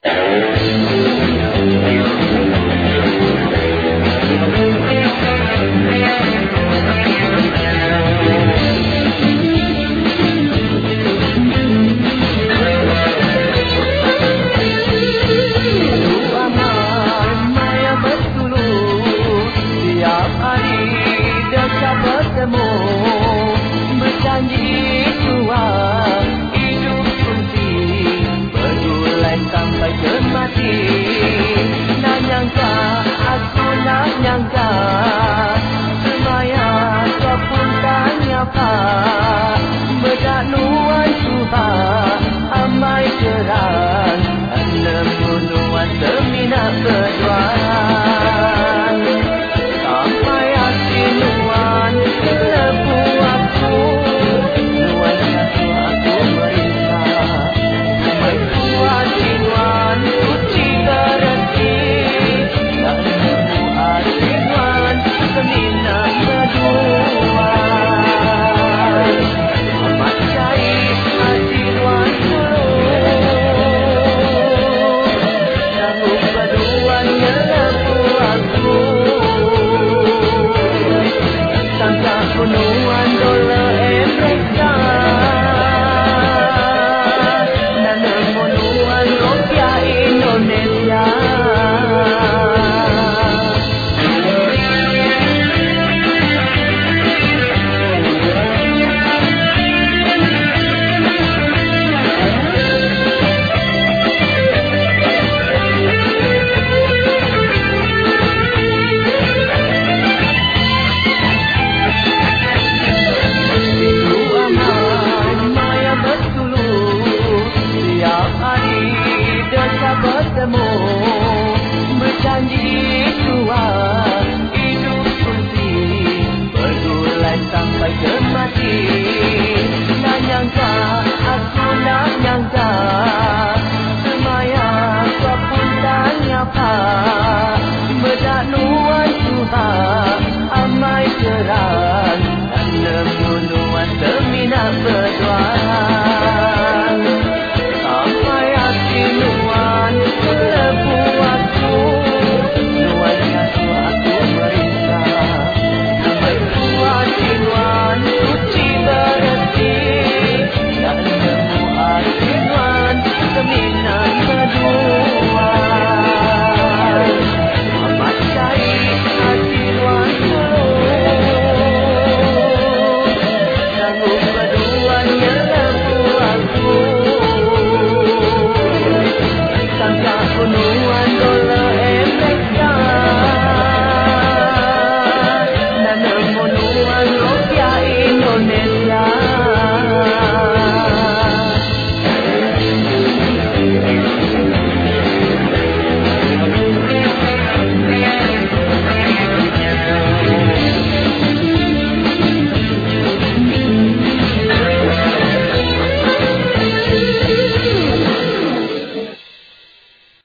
Berjanji tua hidup kunci bergulai sampai ke mati. Nak nyangka, aku nak nyangka, semaya kau pun tak nyapa. Bedak nuan Tuhan amai kerang, nemu nuan terminat berduaan. Sampai hati nuan lebu aku, nuan jatuh aku merintah. Sampai tuan nuan suci berhenti, tak nemu hati nuan terminat berduaan. Amat cair hati nuan dulu, sanggup berduaan lebu aku. Sangka penuhan dolar Amerika, dan penuhan rupiah Indonesia. Bertemu, berjanji tua hidup kunci bergulai sampai ke mati. Nak nyangka, aku nak nyangka, semaya kau pun tak nyapa. Bedak nuan Tuhan amai kerang, dan nemu nuan terminat berduaan. Sampai hati nuan lebu aku, nuan jatuh aku merintah. Sampai tuan nuan suci berhenti, tak nemu hati nuan terminat berduaan. Amat cair hati nuan dulu, sanggup